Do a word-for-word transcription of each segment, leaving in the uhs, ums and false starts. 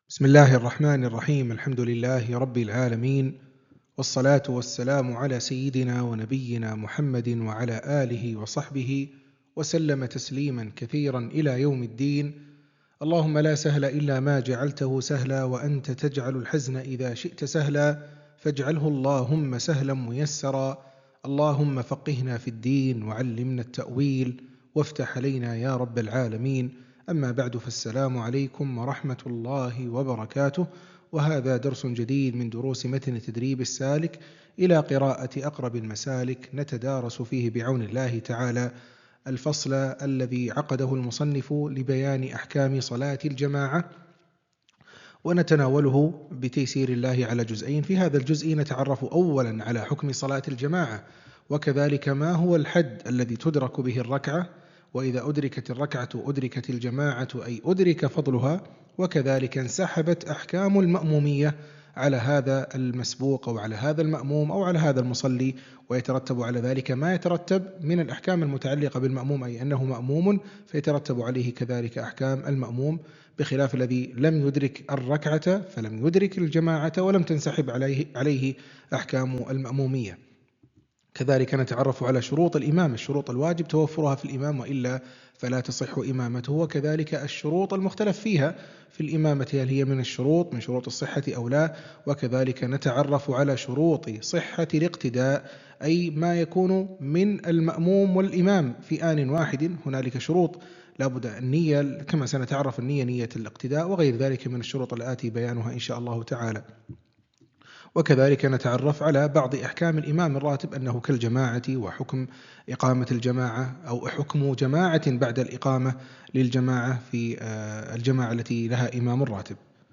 بسم الله الرحمن الرحيم. الحمد لله رب العالمين، والصلاة والسلام على سيدنا ونبينا محمد وعلى آله وصحبه وسلم تسليما كثيرا إلى يوم الدين. اللهم لا سهل إلا ما جعلته سهلا، وأنت تجعل الحزن إذا شئت سهلا، فاجعله اللهم سهلا ميسرا. اللهم فقهنا في الدين وعلمنا التأويل وافتح علينا يا رب العالمين. أما بعد، فالسلام عليكم ورحمة الله وبركاته، وهذا درس جديد من دروس متن تدريب السالك إلى قراءة أقرب المسالك، نتدارس فيه بعون الله تعالى الفصل الذي عقده المصنف لبيان أحكام صلاة الجماعة، ونتناوله بتيسير الله على جزئين. في هذا الجزء نتعرف أولا على حكم صلاة الجماعة، وكذلك ما هو الحد الذي تدرك به الركعة، وإذا أدركت الركعة أدركت الجماعة أي أدرك فضلها، وكذلك انسحبت أحكام المأمومية على هذا المسبوق أو على هذا المأموم أو على هذا المصلي، ويترتب على ذلك ما يترتب من الأحكام المتعلقة بالمأموم، أي أنه مأموم فيترتب عليه كذلك أحكام المأموم، بخلاف الذي لم يدرك الركعة فلم يدرك الجماعة ولم تنسحب عليه, عليه أحكام المأمومية. كذلك نتعرف على شروط الإمام، الشروط الواجب توفرها في الإمام وإلا فلا تصح إمامته، وكذلك الشروط المختلف فيها في الإمامة، هل هي من الشروط من شروط الصحة أو لا. وكذلك نتعرف على شروط صحة الاقتداء، أي ما يكون من المأموم والإمام في آن واحد. هنالك شروط لابد النية، كما سنتعرف النية نية الاقتداء، وغير ذلك من الشروط الآتي بيانها إن شاء الله تعالى. وكذلك نتعرف على بعض أحكام الإمام الراتب، أنه كالجماعة، وحكم إقامة الجماعة أو حكم جماعة بعد الإقامة للجماعة في الجماعة التي لها إمام راتب.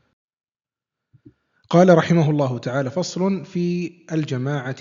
قال رحمه الله تعالى: فصل في الجماعة.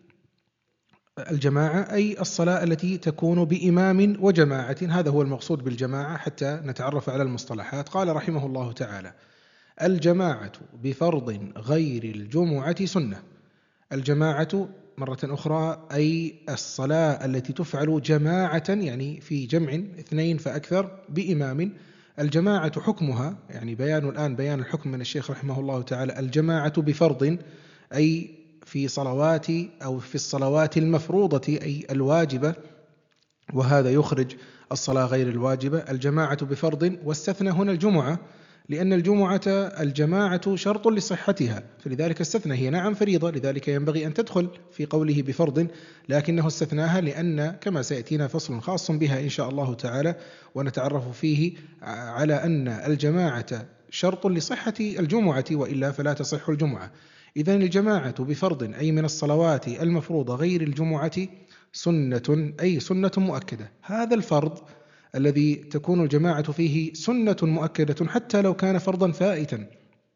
الجماعة أي الصلاة التي تكون بإمام وجماعة، هذا هو المقصود بالجماعة حتى نتعرف على المصطلحات. قال رحمه الله تعالى: الجماعة بفرض غير الجمعة سنة. الجماعة مرة أخرى أي الصلاة التي تفعل جماعة، يعني في جمع اثنين فأكثر بإمام. الجماعة حكمها، يعني بيان الآن بيان الحكم من الشيخ رحمه الله تعالى. الجماعة بفرض أي في صلوات أو في الصلوات المفروضة أي الواجبة، وهذا يخرج الصلاة غير الواجبة. الجماعة بفرض، واستثنى هنا الجمعة، لأن الجمعة الجماعة شرط لصحتها، فلذلك استثنى. هي نعم فريضة، لذلك ينبغي أن تدخل في قوله بفرض، لكنه استثناها لأن كما سيأتينا فصل خاص بها إن شاء الله تعالى، ونتعرف فيه على أن الجماعة شرط لصحة الجمعة، وإلا فلا تصح الجمعة. إذن الجماعة بفرض أي من الصلوات المفروضة غير الجمعة سنة، أي سنة مؤكدة. هذا الفرض الذي تكون الجماعة فيه سنة مؤكدة حتى لو كان فرضا فائتا،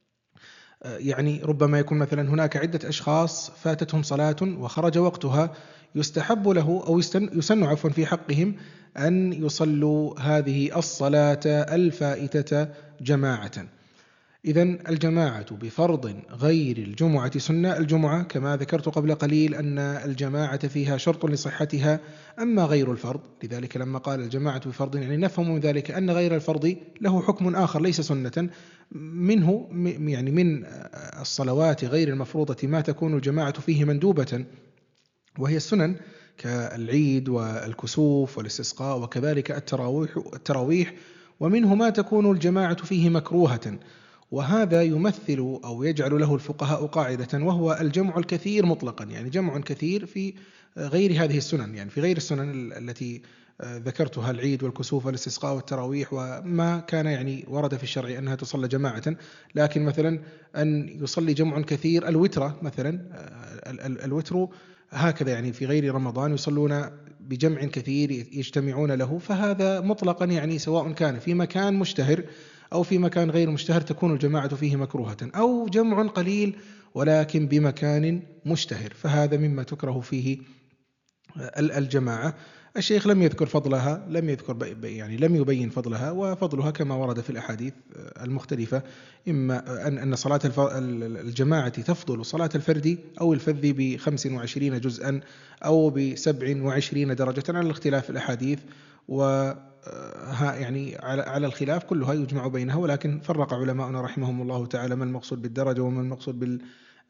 يعني ربما يكون مثلا هناك عدة أشخاص فاتتهم صلاة وخرج وقتها، يستحب له أو يسن عفوا في حقهم أن يصلوا هذه الصلاة الفائتة جماعة. إذن الجماعة بفرض غير الجمعة سنة. الجمعة كما ذكرت قبل قليل أن الجماعة فيها شرط لصحتها، أما غير الفرض، لذلك لما قال الجماعة بفرض يعني نفهم من ذلك أن غير الفرض له حكم آخر ليس سنة، منه يعني من الصلوات غير المفروضة ما تكون الجماعة فيه مندوبة وهي السنن، كالعيد والكسوف والاستسقاء وكذلك التراويح التراويح ومنه ما تكون الجماعة فيه مكروهة، وهذا يمثل أو يجعل له الفقهاء قاعدة، وهو الجمع الكثير مطلقا، يعني جمع كثير في غير هذه السنن، يعني في غير السنن التي ذكرتها، العيد والكسوف والاستسقاء والتراويح وما كان يعني ورد في الشرع أنها تصلى جماعة، لكن مثلا أن يصلي جمع كثير الوتر مثلا، الوتر هكذا يعني في غير رمضان يصلون بجمع كثير يجتمعون له، فهذا مطلقا يعني سواء كان في مكان مشتهر أو في مكان غير مشتهر تكون الجماعة فيه مكروهة، أو جمع قليل ولكن بمكان مشتهر، فهذا مما تكره فيه الجماعة. الشيخ لم يذكر فضلها، لم يذكر يعني لم يبين فضلها، وفضلها كما ورد في الأحاديث المختلفة، إما أن صلاة الجماعة تفضل صلاة الفرد أو الفذ بخمس وعشرين جزءا أو بسبع وعشرين درجة على الاختلاف في الأحاديث، و يعني على الخلاف كلها يجمع بينها، ولكن فرق علماؤنا رحمهم الله تعالى ما المقصود بالدرجة وما المقصود بال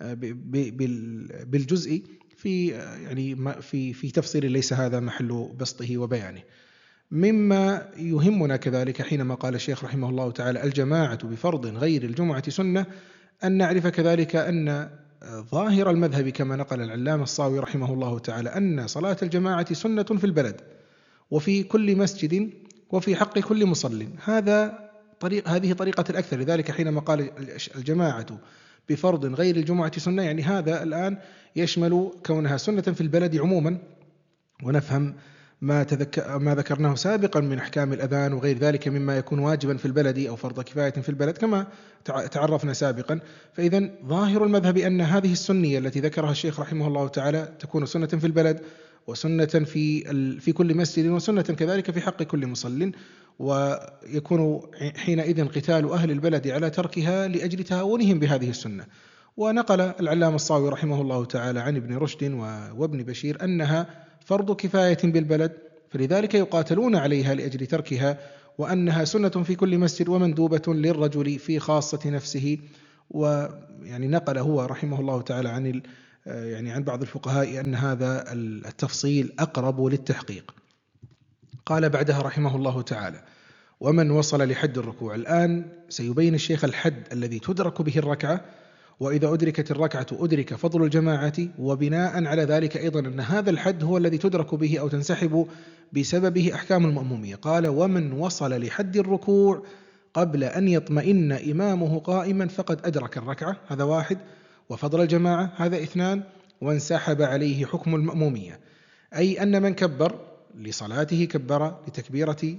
بالجزء في يعني في في تفصيل ليس هذا محل بسطه وبيانه. مما يهمنا كذلك حينما قال الشيخ رحمه الله تعالى الجماعة بفرض غير الجمعة سنة، أن نعرف كذلك أن ظاهر المذهب كما نقل العلامة الصاوي رحمه الله تعالى أن صلاة الجماعة سنة في البلد وفي كل مسجد وفي حق كل مصل. هذا طريق هذه طريقة الأكثر. لذلك حينما قال الجماعة بفرض غير الجمعة سنة، يعني هذا الآن يشمل كونها سنة في البلد عموما، ونفهم ما, تذكر ما ذكرناه سابقا من أحكام الأذان وغير ذلك مما يكون واجبا في البلد أو فرض كفاية في البلد كما تعرفنا سابقا. فإذا ظاهر المذهب أن هذه السنية التي ذكرها الشيخ رحمه الله تعالى تكون سنة في البلد وسنة في في كل مسجد وسنة كذلك في حق كل مصل، ويكون حينئذ قتال أهل البلد على تركها لأجل تهاونهم بهذه السنة. ونقل العلامة الصاوي رحمه الله تعالى عن ابن رشد وابن بشير أنها فرض كفاية بالبلد، فلذلك يقاتلون عليها لأجل تركها، وأنها سنة في كل مسجد ومندوبة للرجل في خاصة نفسه. ويعني نقل هو رحمه الله تعالى عن يعني عن بعض الفقهاء أن هذا التفصيل أقرب للتحقيق. قال بعدها رحمه الله تعالى ومن وصل لحد الركوع. الآن سيبين الشيخ الحد الذي تدرك به الركعة، وإذا أدركت الركعة أدرك فضل الجماعة، وبناء على ذلك أيضا أن هذا الحد هو الذي تدرك به أو تنسحب بسببه أحكام المأمومية. قال ومن وصل لحد الركوع قبل أن يطمئن إمامه قائما فقد أدرك الركعة، هذا واحد، وفضل الجماعة هذا اثنان، وانسحب عليه حكم المأمومية. أي أن من كبر لصلاته كبر لتكبيرة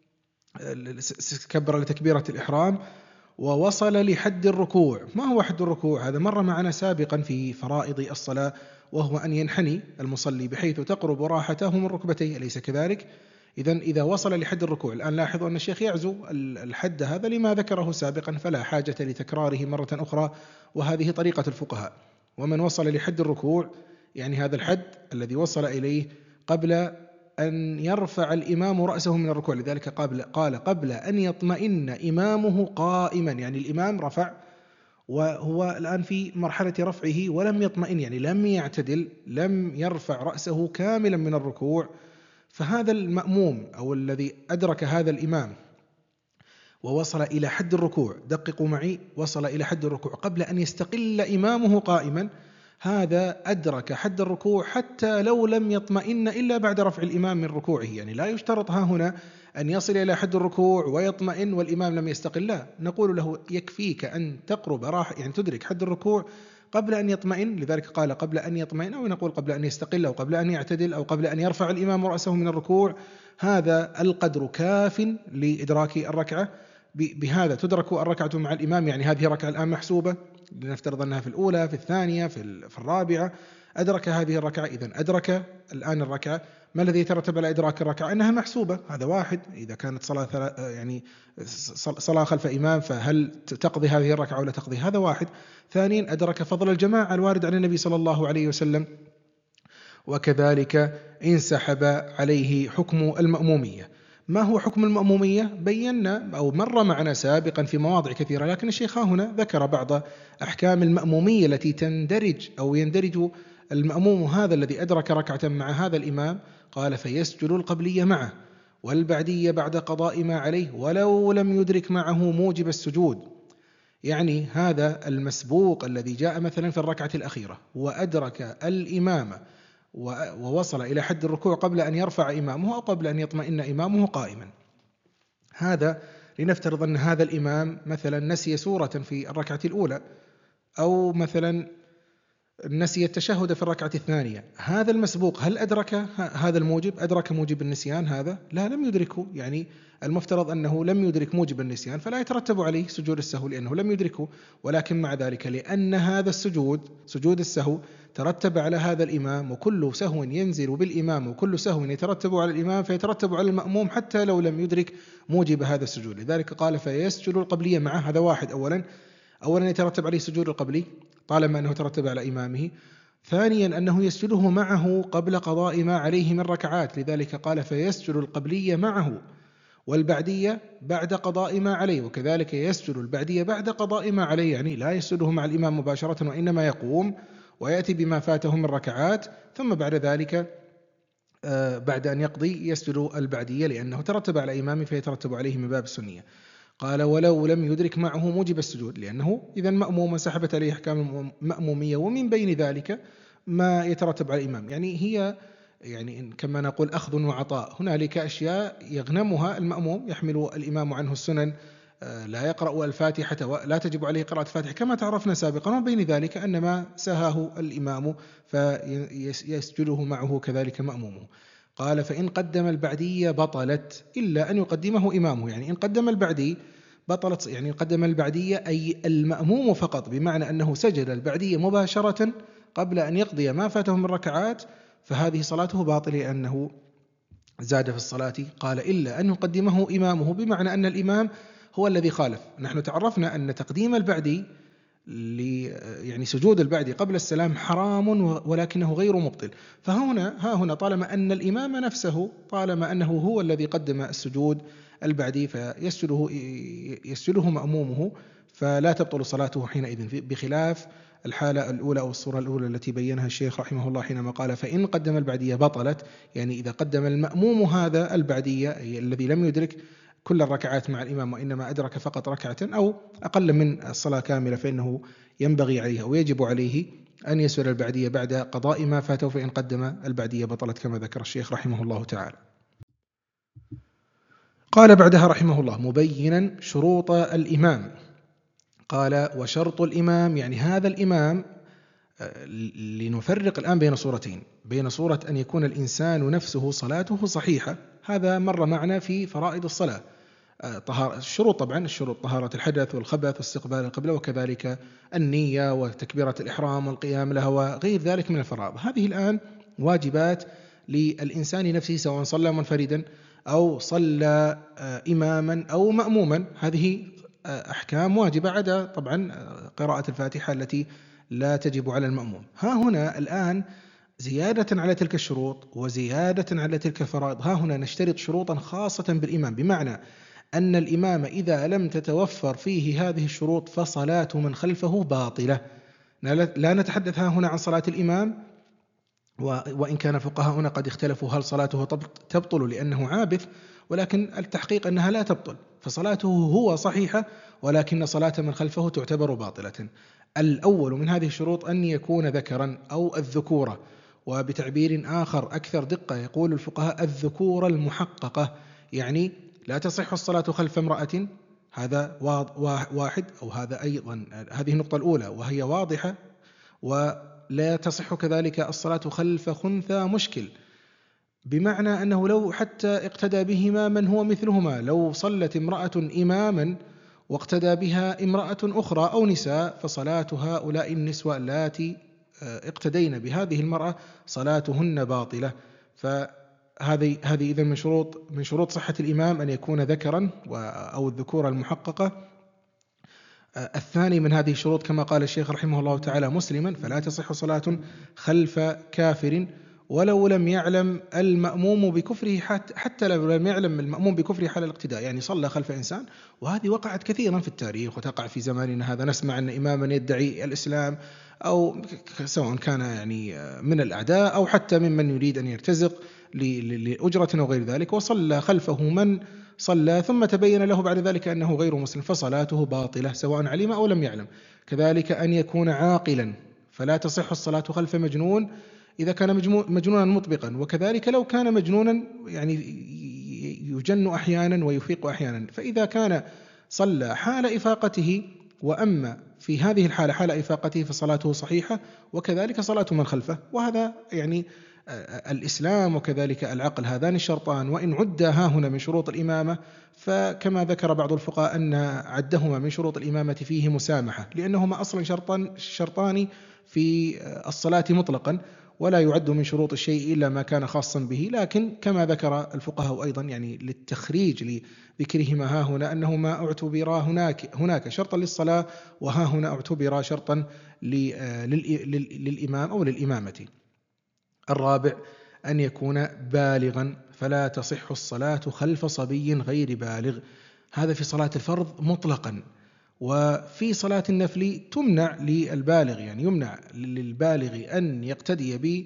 كبر لتكبيرة الإحرام ووصل لحد الركوع. ما هو حد الركوع؟ هذا مر معنا سابقا في فرائض الصلاة، وهو أن ينحني المصلي بحيث تقرب راحته من ركبتيه، أليس كذلك؟ إذن إذا وصل لحد الركوع، الآن لاحظوا أن الشيخ يعزو الحد هذا لما ذكره سابقا فلا حاجة لتكراره مرة أخرى، وهذه طريقة الفقهاء. ومن وصل لحد الركوع يعني هذا الحد الذي وصل إليه قبل أن يرفع الإمام رأسه من الركوع، لذلك قبل قال قبل أن يطمئن إمامه قائما، يعني الإمام رفع وهو الآن في مرحلة رفعه ولم يطمئن، يعني لم يعتدل، لم يرفع رأسه كاملا من الركوع. فهذا المأموم أو الذي أدرك هذا الإمام ووصل إلى حد الركوع، دققوا معي، وصل إلى حد الركوع قبل أن يستقل إمامه قائما، هذا أدرك حد الركوع حتى لو لم يطمئن إلا بعد رفع الإمام من ركوعه. يعني لا يشترط ها هنا أن يصل إلى حد الركوع ويطمئن والإمام لم يستقل، لا، نقول له يكفيك أن تقرب راح يعني تدرك حد الركوع قبل أن يطمئن، لذلك قال قبل أن يطمئن، أو نقول قبل أن يستقل أو قبل أن يعتدل أو قبل أن يرفع الإمام رأسه من الركوع. هذا القدر كاف لإدراك الركعة، بهذا تدرك الركعة مع الإمام. يعني هذه ركعة الآن محسوبة، لنفترض أنها في الأولى في الثانية في في الرابعة، أدرك هذه الركعة، إذن أدرك الآن الركعة. ما الذي يترتب على إدراك الركعة؟ أنها محسوبة، هذا واحد. إذا كانت صلاة يعني صلاة خلف إمام فهل تقضي هذه الركعة ولا تقضي؟ هذا واحد. ثانيا أدرك فضل الجماعة الوارد عن النبي صلى الله عليه وسلم، وكذلك انسحب عليه حكم المأمومية. ما هو حكم المأمومية؟ بينا أو مر معنا سابقا في مواضع كثيرة، لكن الشيخ هنا ذكر بعض أحكام المأمومية التي تندرج أو يندرج المأموم هذا الذي أدرك ركعة مع هذا الإمام. قال فيسجد القبلية معه والبعدية بعد قضاء ما عليه ولو لم يدرك معه موجب السجود. يعني هذا المسبوق الذي جاء مثلا في الركعة الأخيرة وأدرك الإمام ووصل إلى حد الركوع قبل أن يرفع إمامه أو قبل أن يطمئن إمامه قائما، هذا لنفترض أن هذا الإمام مثلا نسي سورة في الركعة الأولى، أو مثلا نسي التشهد في الركعة الثانية. هذا المسبوق هل أدرك هذا الموجب؟ أدرك موجب النسيان؟ هذا لا، لم يدركه. يعني المفترض أنه لم يدرك موجب النسيان فلا يترتب عليه سجود السهو لأنه لم يدركه، ولكن مع ذلك لأن هذا السجود سجود السهو ترتب على هذا الإمام، وكل سهو ينزل بالإمام وكل سهو يترتب على الإمام فيترتب على المأموم حتى لو لم يدرك موجب هذا السجود. لذلك قال فيسجد القبلية معه، هذا واحد. أولا أولا يترتب عليه سجود القبلي طالما أنه ترتب على إمامه. ثانيا أنه يسجده معه قبل قضاء ما عليه من ركعات، لذلك قال فيسجد القبلية معه، والبعدية بعد قضاء ما عليه، وكذلك يسجد البعدية بعد قضاء ما عليه، يعني لا يسجده مع الإمام مباشرة، وإنما يقوم ويأتي بما فاته من ركعات، ثم بعد ذلك بعد أن يقضي يسجد البعدية، لأنه ترتب على إمامه فيترتب عليه من باب السنية. قال ولو لم يدرك معه موجب السجود، لأنه إذا مأموما سحبت عليه أحكام المأمومية، ومن بين ذلك ما يترتب على الإمام، يعني هي يعني كما نقول أخذ وعطاء، هنالك أشياء يغنمها المأموم، يحمل الإمام عنه السنن، لا يقرأ الفاتحة ولا تجب عليه قراءة الفاتحة كما تعرفنا سابقا، وبين ذلك أن ما سهاه الإمام فيسجده معه كذلك مأمومه. قال فإن قدم البعدية بطلت إلا أن يقدمه إمامه، يعني إن قدم البعدي بطلت، يعني قدم البعدية أي المأموم فقط، بمعنى أنه سجد البعدية مباشرة قبل أن يقضي ما فاته من ركعات، فهذه صلاته باطلة لأنه زاد في الصلاة. قال إلا أن يقدمه إمامه، بمعنى أن الإمام هو الذي خالف. نحن تعرفنا أن تقديم البعدي يعني سجود البعدي قبل السلام حرام ولكنه غير مبطل، فهنا ها هنا طالما أن الإمام نفسه طالما أنه هو الذي قدم السجود البعدي فيسجده يسجده مأمومه، فلا تبطل صلاته حينئذ، بخلاف الحالة الأولى أو الصورة الأولى التي بينها الشيخ رحمه الله حينما قال فإن قدم البعدية بطلت، يعني إذا قدم المأموم هذا البعدية الذي لم يدرك كل الركعات مع الإمام وإنما أدرك فقط ركعة أو أقل من الصلاة كاملة، فإنه ينبغي عليه أو يجب عليه أن يسجد البعدية بعد قضاء ما فاته، فإن قدم البعدية بطلت كما ذكر الشيخ رحمه الله تعالى. قال بعدها رحمه الله مبينا شروط الإمام، قال وشرط الإمام، يعني هذا الإمام، لنفرق الآن بين صورتين، بين صورة أن يكون الإنسان نفسه صلاته صحيحة، هذا مر معنا في فرائض الصلاة، طهارة الشروط، طبعا الشروط طهارة الحدث والخبث واستقبال القبلة وكذلك النية وتكبيرة الإحرام والقيام لها وغير ذلك من الفرائض. هذه الآن واجبات للإنسان نفسه سواء صلى منفردا أو صلى إماما أو مأموما، هذه أحكام واجبة عدا طبعا قراءة الفاتحة التي لا تجب على المأموم. ها هنا الآن زيادة على تلك الشروط وزيادة على تلك الفرائض، ها هنا نشترط شروطا خاصة بالإمام، بمعنى أن الإمام إذا لم تتوفر فيه هذه الشروط فصلاة من خلفه باطلة. لا نتحدث ها هنا عن صلاة الإمام، وإن كان الفقهاء هنا قد اختلفوا هل صلاته تبطل لأنه عابث، ولكن التحقيق أنها لا تبطل، فصلاته هو صحيحة ولكن صلاة من خلفه تعتبر باطلة. الأول من هذه الشروط أن يكون ذكرا أو الذكورة، وبتعبير آخر أكثر دقة يقول الفقهاء الذكورة المحققة، يعني لا تصح الصلاة خلف امرأة، هذا واحد، أو هذا أيضا هذه النقطة الأولى وهي واضحة، ولا تصح كذلك الصلاة خلف خنثى مشكل، بمعنى أنه لو حتى اقتدى بهما من هو مثلهما، لو صلت امرأة إماما واقتدى بها امرأة أخرى أو نساء فصلاة هؤلاء النسوة اللاتي اقتدين بهذه المرأة صلاتهن باطلة. فهذه هذه إذن من شروط من شروط صحة الإمام أن يكون ذكرا أو الذكورة المحققة. الثاني من هذه الشروط كما قال الشيخ رحمه الله تعالى مسلما، فلا تصح صلاة خلف كافر ولو لم يعلم المأموم بكفره، حتى لو لم يعلم المأموم بكفره حال الاقتداء، يعني صلى خلف إنسان، وهذه وقعت كثيرا في التاريخ وتقع في زماننا هذا، نسمع أن إماما يدعي الإسلام أو سواء كان يعني من الأعداء أو حتى ممن يريد أن يرتزق لأجرة أو غير ذلك، وصلى خلفه من صلى ثم تبين له بعد ذلك أنه غير مسلم فصلاته باطلة سواء علم أو لم يعلم. كذلك أن يكون عاقلا، فلا تصح الصلاة خلف مجنون إذا كان مجنونا مطبقا، وكذلك لو كان مجنونا يعني يجن أحيانا ويفيق أحيانا، فإذا كان صلى حال إفاقته وأما في هذه الحالة حال إفاقته فصلاته صحيحة، وكذلك صلاة من خلفه. وهذا يعني الإسلام وكذلك العقل هذان الشرطان، وإن عد ها هنا من شروط الإمامة، فكما ذكر بعض الفقهاء أن عدهما من شروط الإمامة فيه مسامحة، لأنهما أصلا شرطان شرطان في الصلاة مطلقا، ولا يعد من شروط الشيء إلا ما كان خاصا به، لكن كما ذكر الفقهاء أيضا يعني للتخريج لذكرهما ها هنا أنه ما اعتبر هناك هناك شرطا للصلاة وها هنا اعتبر شرطا للإمام أو للإمامة. الرابع أن يكون بالغا، فلا تصح الصلاة خلف صبي غير بالغ، هذا في صلاة الفرض مطلقا. وفي صلاة النفل تمنع للبالغ، يعني يمنع للبالغ أن يقتدي ب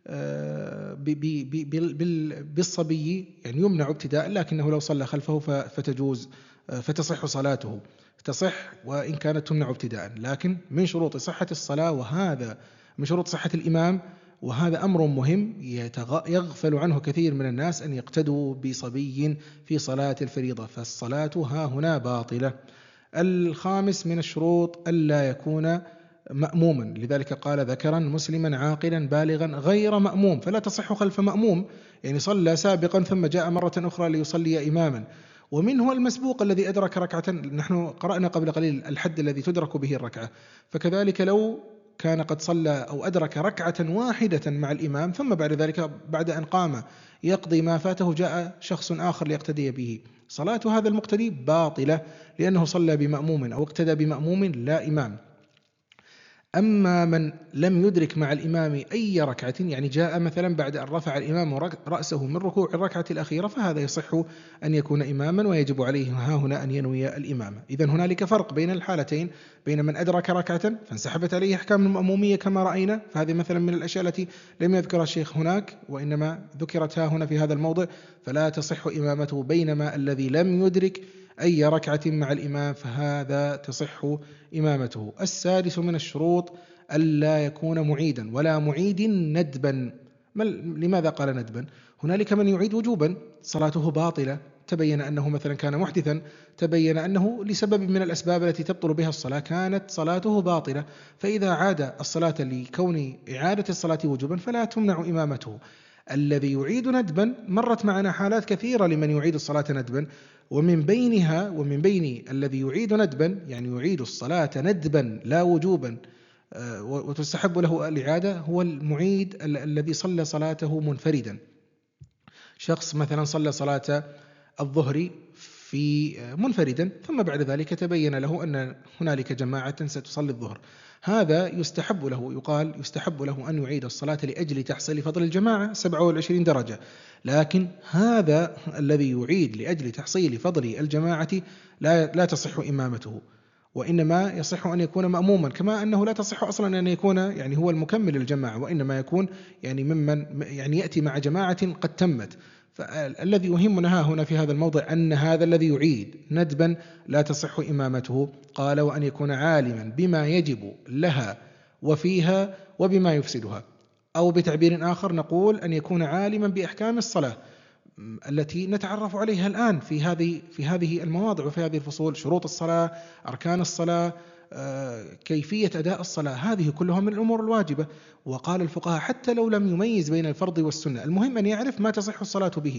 بالصبي، يعني يمنع ابتداء، لكنه لو صلى خلفه فتجوز فتصح صلاته، تصح وإن كانت تمنع ابتداء. لكن من شروط صحة الصلاة، وهذا من شروط صحة الإمام، وهذا أمر مهم يغفل عنه كثير من الناس، أن يقتدوا بصبي في صلاة الفريضة، فالصلاة ها هنا باطلة. الخامس من الشروط ألا يكون مأموما، لذلك قال ذكرا مسلما عاقلا بالغا غير مأموم، فلا تصح خلف مأموم، يعني صلى سابقا ثم جاء مرة أخرى ليصلي إماما. ومنه المسبوق الذي أدرك ركعة، نحن قرأنا قبل قليل الحد الذي تدرك به الركعة، فكذلك لو كان قد صلى أو أدرك ركعة واحدة مع الإمام ثم بعد ذلك بعد أن قام يقضي ما فاته جاء شخص آخر ليقتدي به، صلاة هذا المقتدي باطلة، لأنه صلى بمأموم أو اقتدى بمأموم لا إمام. أما من لم يدرك مع الإمام أي ركعة، يعني جاء مثلا بعد أن رفع الإمام رأسه من ركوع الركعة الأخيرة، فهذا يصح أن يكون إماما ويجب عليه ها هنا أن ينوي الإمامة. إذن هنالك فرق بين الحالتين، بين من أدرك ركعة فانسحبت عليه أحكام المأمومية كما رأينا، فهذه مثلا من الأشياء التي لم يذكرها الشيخ هناك وإنما ذكرت ها هنا في هذا الموضع، فلا تصح إمامته. بينما الذي لم يدرك أي ركعة مع الإمام فهذا تصح إمامته. السادس من الشروط ألا يكون معيدا ولا معيد ندبا. لماذا قال ندبا؟ هنالك من يعيد وجوبا صلاته باطلة، تبين أنه مثلا كان محدثا، تبين أنه لسبب من الأسباب التي تبطل بها الصلاة كانت صلاته باطلة، فإذا عاد الصلاة لكون إعادة الصلاة وجوبا فلا تمنع إمامته. الذي يعيد ندبا مرت معنا حالات كثيرة لمن يعيد الصلاة ندبا، ومن بينها ومن بين الذي يعيد ندبا، يعني يعيد الصلاة ندبا لا وجوبا وتستحب له الإعادة، هو المعيد الذي صلى صلاته منفردا. شخص مثلا صلى صلاة الظهر في منفردا ثم بعد ذلك تبين له أن هنالك جماعة ستصلي الظهر، هذا يستحب له، يقال يستحب له أن يعيد الصلاة لأجل تحصيل فضل الجماعة سبعة وعشرين درجة. لكن هذا الذي يعيد لأجل تحصيل فضل الجماعة لا لا تصح إمامته، وإنما يصح أن يكون مأموما، كما أنه لا تصح أصلا أن يكون يعني هو المكمل للجماعة، وإنما يكون يعني ممن يعني يأتي مع جماعة قد تمت. فالذي يهمنا هنا في هذا الموضع أن هذا الذي يعيد ندبا لا تصح إمامته. قال وأن يكون عالما بما يجب لها وفيها وبما يفسدها، أو بتعبير آخر نقول أن يكون عالما بأحكام الصلاة التي نتعرف عليها الآن في هذه في هذه المواضع وفي هذه الفصول، شروط الصلاة، أركان الصلاة، كيفية أداء الصلاة، هذه كلها من الأمور الواجبة. وقال الفقهاء حتى لو لم يميز بين الفرض والسنة، المهم أن يعرف ما تصح الصلاة به،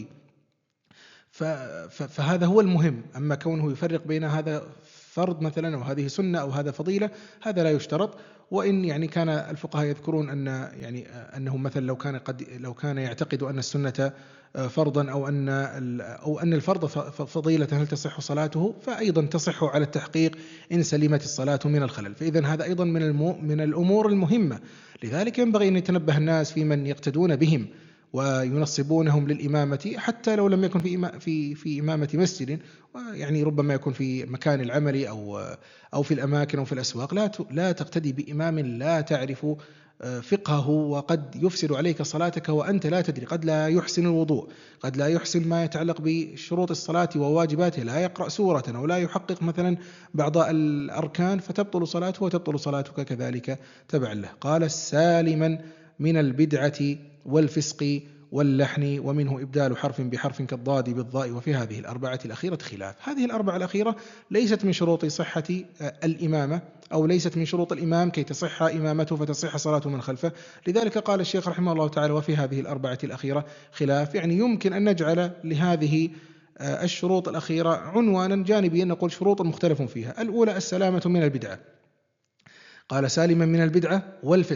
فهذا هو المهم. أما كونه يفرق بين هذا فرض مثلا أو هذه سنة أو هذا فضيلة، هذا لا يشترط. وإن يعني كان الفقهاء يذكرون أن يعني أنه مثلا لو كان قد لو كان يعتقد أن السنة فرضا أو أن أو أن الفرض فضيلة هل تصح صلاته؟ فأيضا تصح على التحقيق إن سلمت الصلاة من الخلل. فإذا هذا أيضا من المو من الأمور المهمة. لذلك ينبغي أن يتنبه الناس في من يقتدون بهم وينصبونهم للإمامة، حتى لو لم يكن في في في إمامة مسجد، يعني ربما يكون في مكان العمل أو أو في الأماكن أو في الأسواق، لا لا تقتدي بإمام لا تعرف فقهه، وقد يفسد عليك صلاتك وأنت لا تدري. قد لا يحسن الوضوء، قد لا يحسن ما يتعلق بشروط الصلاة وواجباتها، لا يقرأ سورة أو لا يحقق مثلا بعض الأركان، فتبطل صلاته وتبطل صلاتك كذلك تبعا له. قال سالما من البدعة والفسق واللحن، ومنه إبدال حرف بحرف كالضاد بالضاء. وفي هذه الأربعة الأخيرة خلاف. هذه الأربعة الأخيرة ليست من شروط صحة الإمامة، أو ليست من شروط الإمام كي تصح إمامته فتصح صلاته من خلفه. لذلك قال الشيخ رحمه الله تعالى وفي هذه الأربعة الأخيرة خلاف، يعني يمكن أن نجعل لهذه الشروط الأخيرة عنوانا جانبيا نقول شروط مختلف فيها. الأولى السلامة من البدعة، قال سالما من البدعة والفسق.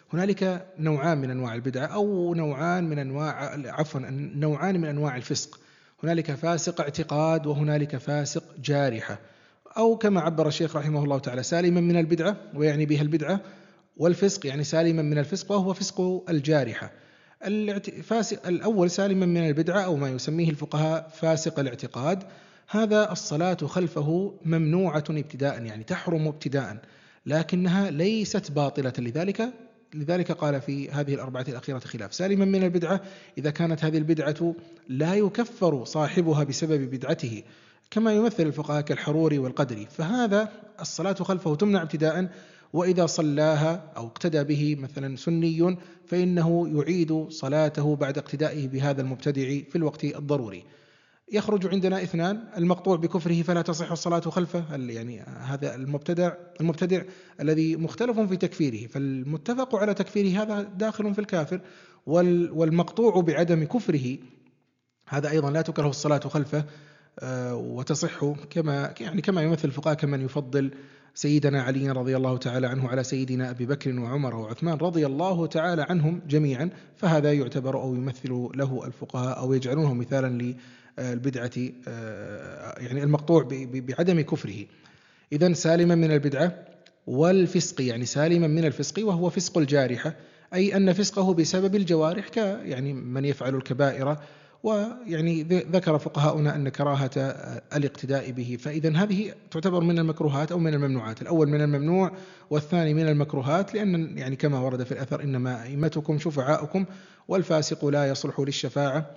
هنالك نوعان من أنواع البدعة أو نوعان من أنواع عفوا نوعان من أنواع الفسق. هنالك فاسق اعتقاد وهنالك فاسق جارحة، أو كما عبر الشيخ رحمه الله تعالى سالما من البدعة، ويعني بها البدعة، والفسق يعني سالما من الفسق وهو فسق الجارحة. الفاسق الأول سالما من البدعة أو ما يسميه الفقهاء فاسق الاعتقاد، هذا الصلاة خلفه ممنوعة ابتداء، يعني تحرم ابتداء، لكنها ليست باطلة. لذلك لذلك قال في هذه الأربعة الأخيرة خلاف. سالما من البدعة إذا كانت هذه البدعة لا يكفر صاحبها بسبب بدعته، كما يمثل الفقهاء كالحروري والقدري، فهذا الصلاة خلفه تمنع ابتداء. وإذا صلاها أو اقتدى به مثلا سني فإنه يعيد صلاته بعد اقتدائه بهذا المبتدع في الوقت الضروري. يخرج عندنا اثنان: المقطوع بكفره فلا تصح الصلاة خلفه، يعني هذا المبتدع المبتدع الذي مختلف في تكفيره، فالمتفق على تكفيره هذا داخل في الكافر، والمقطوع بعدم كفره هذا أيضا لا تكره الصلاة خلفه وتصح، كما يعني كما يمثل الفقهاء كمن يفضل سيدنا علي رضي الله تعالى عنه على سيدنا أبي بكر وعمر وعثمان رضي الله تعالى عنهم جميعا، فهذا يعتبر أو يمثل له الفقهاء أو يجعلونه مثالا للبدعة، يعني المقطوع بعدم كفره. إذن سالما من البدعة والفسق، يعني سالما من الفسق وهو فسق الجارحة، أي أن فسقه بسبب الجوارح، ك يعني من يفعل الكبائر. ويعني ذكر فقهاؤنا أن كراهة الاقتداء به، فإذا هذه تعتبر من المكروهات أو من الممنوعات، الأول من الممنوع والثاني من المكروهات، لأن يعني كما ورد في الأثر إنما أئمتكم شفعاؤكم والفاسق لا يصلح للشفاعة.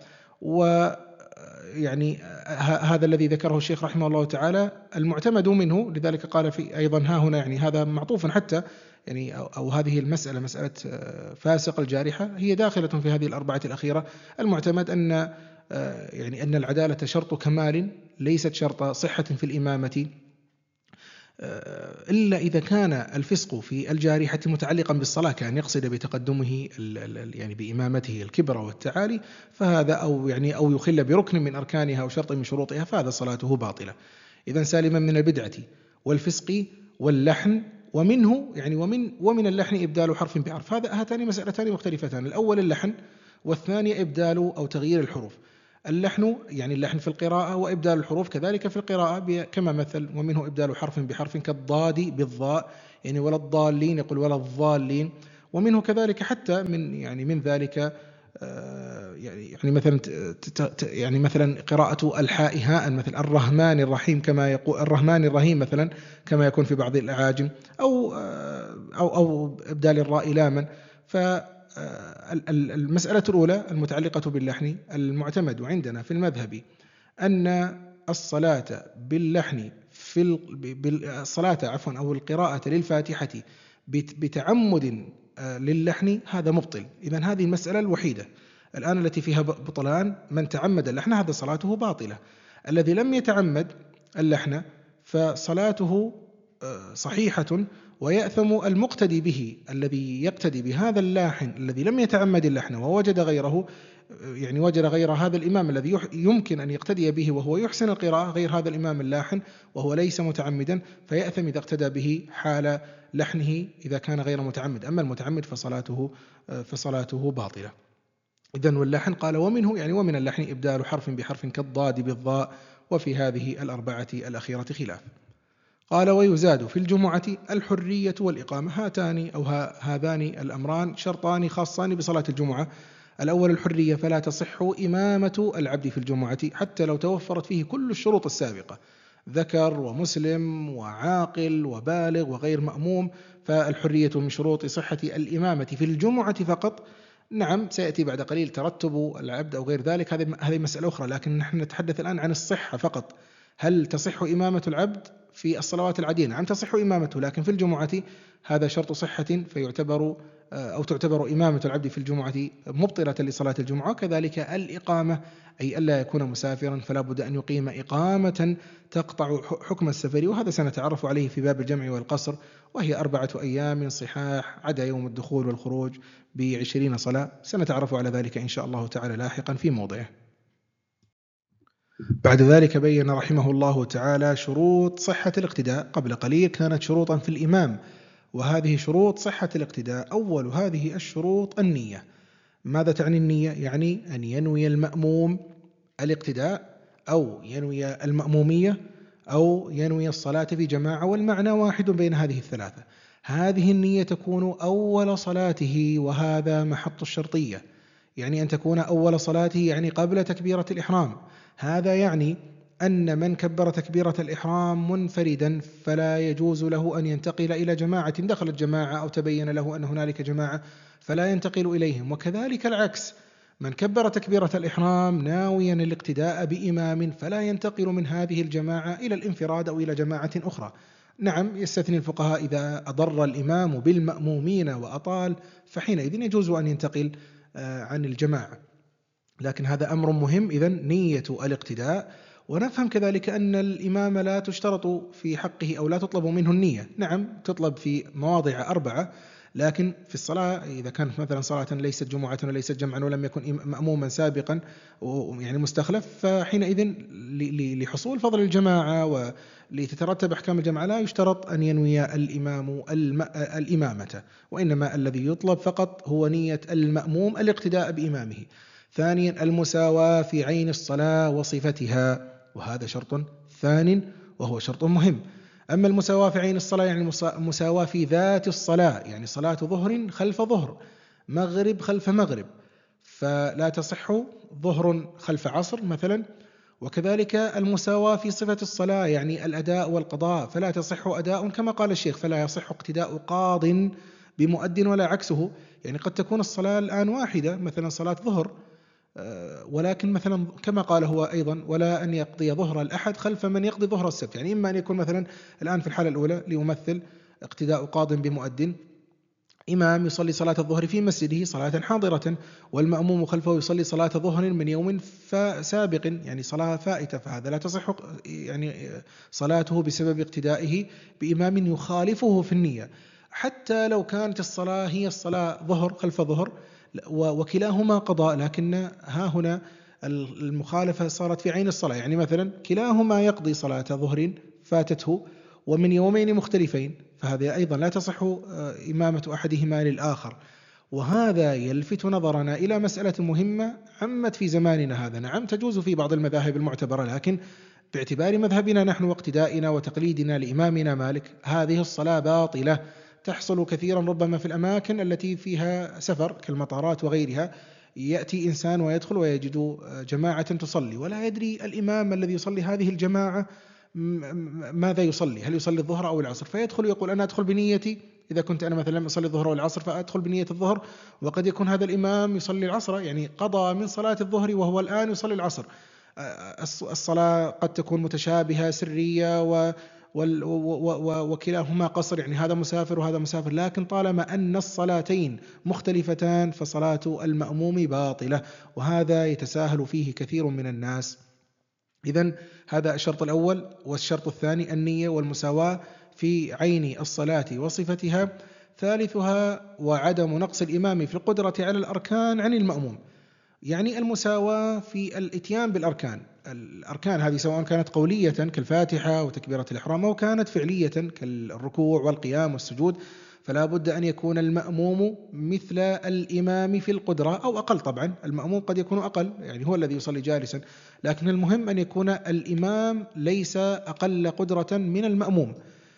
ويعني هذا الذي ذكره الشيخ رحمه الله تعالى المعتمد منه، لذلك قال في أيضا ها هنا، يعني هذا معطوف حتى يعني أو هذه المسألة مسألة فاسق الجارحة هي داخلة في هذه الأربعة الأخيرة. المعتمد أن يعني أن العدالة شرط كمال ليست شرط صحة في الإمامة، إلا إذا كان الفسق في الجارحة متعلقا بالصلاة، كأن يقصد بتقدمه يعني بإمامته الكبر والتعالي، فهذا أو يعني أو يخل بركن من أركانها أو شرط من شروطها، فهذا صلاته باطلة. إذن سالما من البدعة والفسق واللحن، ومنه يعني ومن ومن اللحن إبدال حرف بحرف. هذا هاتان مسألتان مختلفتان، الأول اللحن والثاني إبدال أو تغيير الحروف. اللحن يعني اللحن في القراءة، وإبدال الحروف كذلك في القراءة، كما مثل ومنه إبدال حرف بحرف كالضاد بالضاء، يعني ولا الضالين يقول ولا الضالين. ومنه كذلك حتى من يعني من ذلك يعني يعني مثلا يعني مثلا قراءة الحاء هاء، مثل الرحمن الرحيم كما يقول الرحمن الرحيم مثلا كما يكون في بعض الأعاجم، أو أو أو إبدال الراء لاما. فالمسألة الأولى المتعلقة باللحن، المعتمد عندنا في المذهب أن الصلاة باللحن في الصلاة عفوا أو القراءة للفاتحة بتعمد للحن هذا مبطل. إذن هذه المسألة الوحيدة الآن التي فيها بطلان، من تعمد اللحن هذا صلاته باطلة. الذي لم يتعمد اللحن فصلاته صحيحة، ويأثم المقتدي به الذي يقتدي بهذا اللاحن الذي لم يتعمد اللحن ووجد غيره، يعني وجد غير هذا الإمام الذي يمكن أن يقتدي به وهو يحسن القراءة غير هذا الإمام اللاحن وهو ليس متعمدا، فيأثم إذا اقتدى به حال لحنه إذا كان غير متعمد. أما المتعمد فصلاته فصلاته باطلة. إذن واللحن قال ومنه يعني ومن اللحن إبدال حرف بحرف كالضاد بالضاء، وفي هذه الأربعة الأخيرة خلاف. قال ويزاد في الجمعة الحرية والإقامة. هاتان أو هذان الأمران شرطان خاصان بصلاة الجمعة. الأول الحرية، فلا تصح إمامة العبد في الجمعة حتى لو توفرت فيه كل الشروط السابقة، ذكر ومسلم وعاقل وبالغ وغير مأموم، فالحرية من شروط صحة الإمامة في الجمعة فقط. نعم سيأتي بعد قليل ترتب العبد أو غير ذلك، هذه هذه مسألة أخرى، لكن نحن نتحدث الآن عن الصحة فقط. هل تصح إمامة العبد في الصلوات العادية؟ نعم تصح إمامته، لكن في الجمعة هذا شرط صحة، فيعتبر أو تعتبر إمامة العبد في الجمعة مبطلة لصلاة الجمعة. كذلك الإقامة، أي ألا يكون مسافرا فلا بد أن يقيم إقامة تقطع حكم السفر، وهذا سنتعرف عليه في باب الجمع والقصر، وهي أربعة أيام صحاح عدا يوم الدخول والخروج بعشرين صلاة. سنتعرف على ذلك إن شاء الله تعالى لاحقا في موضعه. بعد ذلك بين رحمه الله تعالى شروط صحة الاقتداء. قبل قليل كانت شروطا في الإمام وهذه شروط صحة الاقتداء. أول هذه الشروط النية. ماذا تعني النية؟ يعني أن ينوي المأموم الاقتداء أو ينوي المأمومية أو ينوي الصلاة في جماعة، والمعنى واحد بين هذه الثلاثة. هذه النية تكون أول صلاته، وهذا محط الشرطية، يعني أن تكون أول صلاته يعني قبل تكبيرة الإحرام. هذا يعني أن من كبر تكبيرة الإحرام منفردا فلا يجوز له أن ينتقل إلى جماعة، دخلت جماعة أو تبين له أن هنالك جماعة فلا ينتقل إليهم. وكذلك العكس، من كبر تكبيرة الإحرام ناويا الاقتداء بإمام فلا ينتقل من هذه الجماعة إلى الانفراد أو إلى جماعة أخرى. نعم، يستثني الفقهاء إذا أضر الإمام بالمأمومين وأطال، فحينئذ يجوز أن ينتقل عن الجماعة، لكن هذا أمر مهم. إذن نية الاقتداء. ونفهم كذلك أن الإمام لا تشترط في حقه أو لا تطلب منه النية. نعم، تطلب في مواضع أربعة، لكن في الصلاة إذا كانت مثلا صلاة ليست جمعة وليست جمعا ولم يكن مأموما سابقا يعني مستخلف، فحينئذ لحصول فضل الجماعة ولتترتب أحكام الجماعة لا يشترط أن ينوي الإمام الإمامة، وإنما الذي يطلب فقط هو نية المأموم الاقتداء بإمامه. ثانيا، المساواة في عين الصلاة وصفتها، وهذا شرط ثان وهو شرط مهم. أما المساواة في عين الصلاة يعني المساواة في ذات الصلاة، يعني صلاة ظهر خلف ظهر، مغرب خلف مغرب، فلا تصح ظهر خلف عصر مثلا. وكذلك المساواة في صفة الصلاة يعني الأداء والقضاء، فلا تصح أداء كما قال الشيخ، فلا يصح اقتداء قاض بمؤد ولا عكسه. يعني قد تكون الصلاة الآن واحدة، مثلا صلاة ظهر، ولكن مثلا كما قال هو أيضا ولا أن يقضي ظهر الأحد خلف من يقضي ظهر السبت. يعني إما أن يكون مثلا الآن في الحالة الأولى ليمثل اقتداء قاض بمؤد، إمام يصلي صلاة الظهر في مسجده صلاة حاضرة، والمأموم خلفه يصلي صلاة ظهر من يوم سابق يعني صلاة فائتة، فهذا لا تصح يعني صلاته بسبب اقتدائه بإمام يخالفه في النية، حتى لو كانت الصلاة هي الصلاة ظهر خلف ظهر وكلاهما قضاء، لكن ها هنا المخالفة صارت في عين الصلاة. يعني مثلا كلاهما يقضي صلاة ظهر فاتته ومن يومين مختلفين، فهذه أيضا لا تصح إمامة أحدهما للآخر. وهذا يلفت نظرنا إلى مسألة مهمة عمت في زماننا هذا. نعم، تجوز في بعض المذاهب المعتبرة، لكن باعتبار مذهبنا نحن واقتدائنا وتقليدنا لإمامنا مالك هذه الصلاة باطلة. تحصل كثيرا ربما في الأماكن التي فيها سفر كالمطارات وغيرها، يأتي إنسان ويدخل ويجد جماعة تصلي ولا يدري الإمام الذي يصلي هذه الجماعة ماذا يصلي، هل يصلي الظهر أو العصر، فيدخل يقول أنا أدخل بنيتي، إذا كنت أنا مثلا أصلي الظهر والعصر فأدخل بنية الظهر، وقد يكون هذا الإمام يصلي العصر، يعني قضى من صلاة الظهر وهو الآن يصلي العصر. الصلاة قد تكون متشابهة سرية و وكلاهما قصر، يعني هذا مسافر وهذا مسافر، لكن طالما أن الصلاتين مختلفتان فصلاة المأموم باطلة، وهذا يتساهل فيه كثير من الناس. إذن هذا الشرط الأول. والشرط الثاني النية والمساواة في عين الصلاة وصفتها. ثالثها وعدم نقص الإمام في القدرة على الأركان عن المأموم، يعني المساواة في الإتيان بالأركان. الأركان هذه سواء كانت قولية كالفاتحة وتكبيرة الإحرام أو كانت فعلية كالركوع والقيام والسجود، فلا بد أن يكون المأموم مثل الإمام في القدرة أو أقل. طبعا المأموم قد يكون أقل، يعني هو الذي يصلي جالسا، لكن المهم أن يكون الإمام ليس أقل قدرة من المأموم،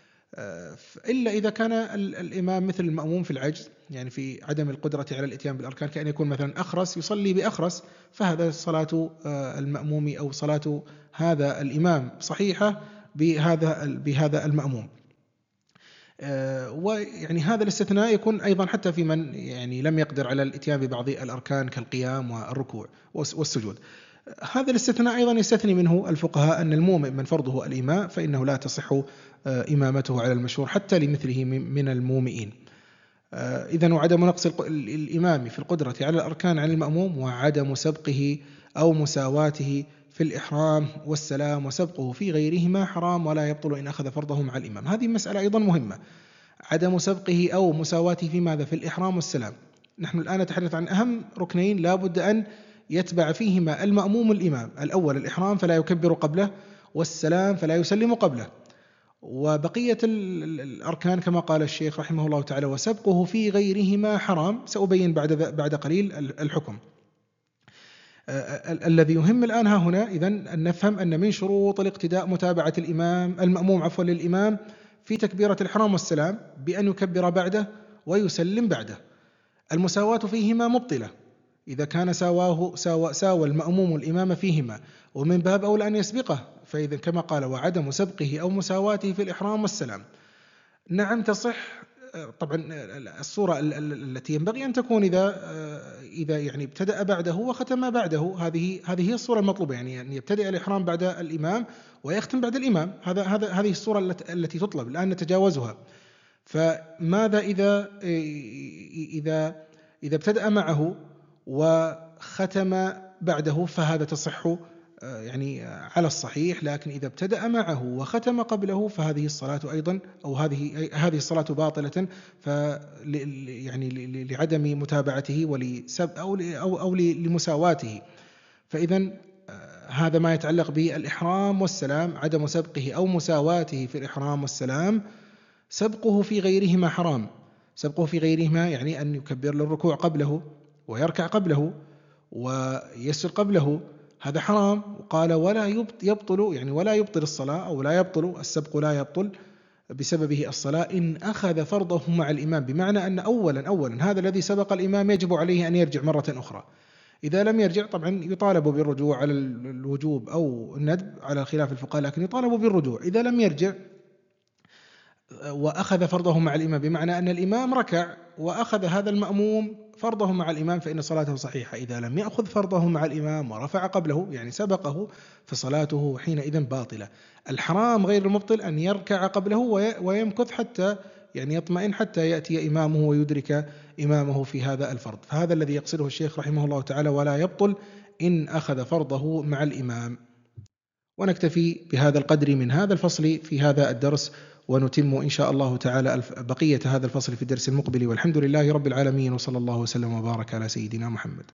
إلا إذا كان الإمام مثل المأموم في العجز، يعني في عدم القدرة على الإتيان بالأركان، كأن يكون مثلا أخرس يصلي بأخرس، فهذا صلاة المأموم أو صلاة هذا الإمام صحيحة بهذا بهذا المأموم. ويعني هذا الاستثناء يكون أيضا حتى في من يعني لم يقدر على الإتيان ببعض الأركان كالقيام والركوع والسجود. هذا الاستثناء أيضا يستثني منه الفقهاء أن المومئ من فرضه الإماء فإنه لا تصح إمامته على المشهور حتى لمثله من المومئين. إذن وعدم نقص الإمام في القدرة على الأركان عن المأموم، وعدم سبقه أو مساواته في الإحرام والسلام، وسبقه في غيرهما حرام ولا يبطل إن أخذ فرضه مع الإمام. هذه مسألة أيضا مهمة، عدم سبقه أو مساواته في ماذا؟ في الإحرام والسلام. نحن الآن نتحدث عن أهم ركنين لا بد أن يتبع فيهما المأموم الإمام. الأول الإحرام فلا يكبر قبله، والسلام فلا يسلم قبله. وبقية الأركان كما قال الشيخ رحمه الله تعالى وسبقه في غيرهما حرام. سأبين بعد بعد قليل الحكم. الذي يهم الآن ها هنا إذن أن نفهم أن من شروط الاقتداء متابعة الإمام المأموم عفوا للإمام في تكبيرة الإحرام والسلام بأن يكبر بعده ويسلم بعده. المساواة فيهما مبطلة إذا كان ساواه ساوى, ساوى المأموم الإمام فيهما، ومن باب أولى أن يسبقه، فإذا كما قال وعدم سبقه أو مساواته في الإحرام والسلام. نعم تصح طبعا الصورة التي ينبغي أن تكون إذا إذا يعني ابتدأ بعده وختم بعده، هذه هذه هي الصورة المطلوبة، يعني أن يبتدئ الإحرام بعد الإمام ويختم بعد الإمام. هذا هذا هذه الصورة التي تطلب الآن نتجاوزها. فماذا إذا إذا إذا ابتدأ معه وختم بعده؟ فهذا تصح يعني على الصحيح. لكن إذا ابتدأ معه وختم قبله فهذه الصلاة أيضا أو هذه هذه الصلاة باطلة، ف يعني لعدم متابعته ولسب أو أو أو لمساواته. فإذا هذا ما يتعلق بالإحرام والسلام، عدم سبقه أو مساواته في الإحرام والسلام. سبقه في غيرهما حرام. سبقه في غيرهما يعني أن يكبر للركوع قبله ويركع قبله ويسجد قبله، هذا حرام. وقال ولا يبطل يعني ولا يبطل الصلاة أو لا يبطل السبق، لا يبطل بسببه الصلاة إن أخذ فرضه مع الإمام. بمعنى أن أولا أولا هذا الذي سبق الإمام يجب عليه أن يرجع مرة أخرى. إذا لم يرجع طبعا يطالب بالرجوع على الوجوب أو الندب على خلاف الفقهاء، لكن يطالب بالرجوع. إذا لم يرجع وأخذ فرضه مع الإمام، بمعنى أن الإمام ركع وأخذ هذا المأموم فرضه مع الإمام، فإن صلاته صحيحة. إذا لم يأخذ فرضه مع الإمام ورفع قبله يعني سبقه، فصلاته حينئذ باطلة. الحرام غير المبطل أن يركع قبله ويمكث حتى يعني يطمئن حتى يأتي إمامه ويدرك إمامه في هذا الفرض. فهذا الذي يقصده الشيخ رحمه الله تعالى ولا يبطل إن أخذ فرضه مع الإمام. ونكتفي بهذا القدر من هذا الفصل في هذا الدرس، ونتم إن شاء الله تعالى بقية هذا الفصل في الدرس المقبل. والحمد لله رب العالمين، وصلى الله وسلم وبارك على سيدنا محمد.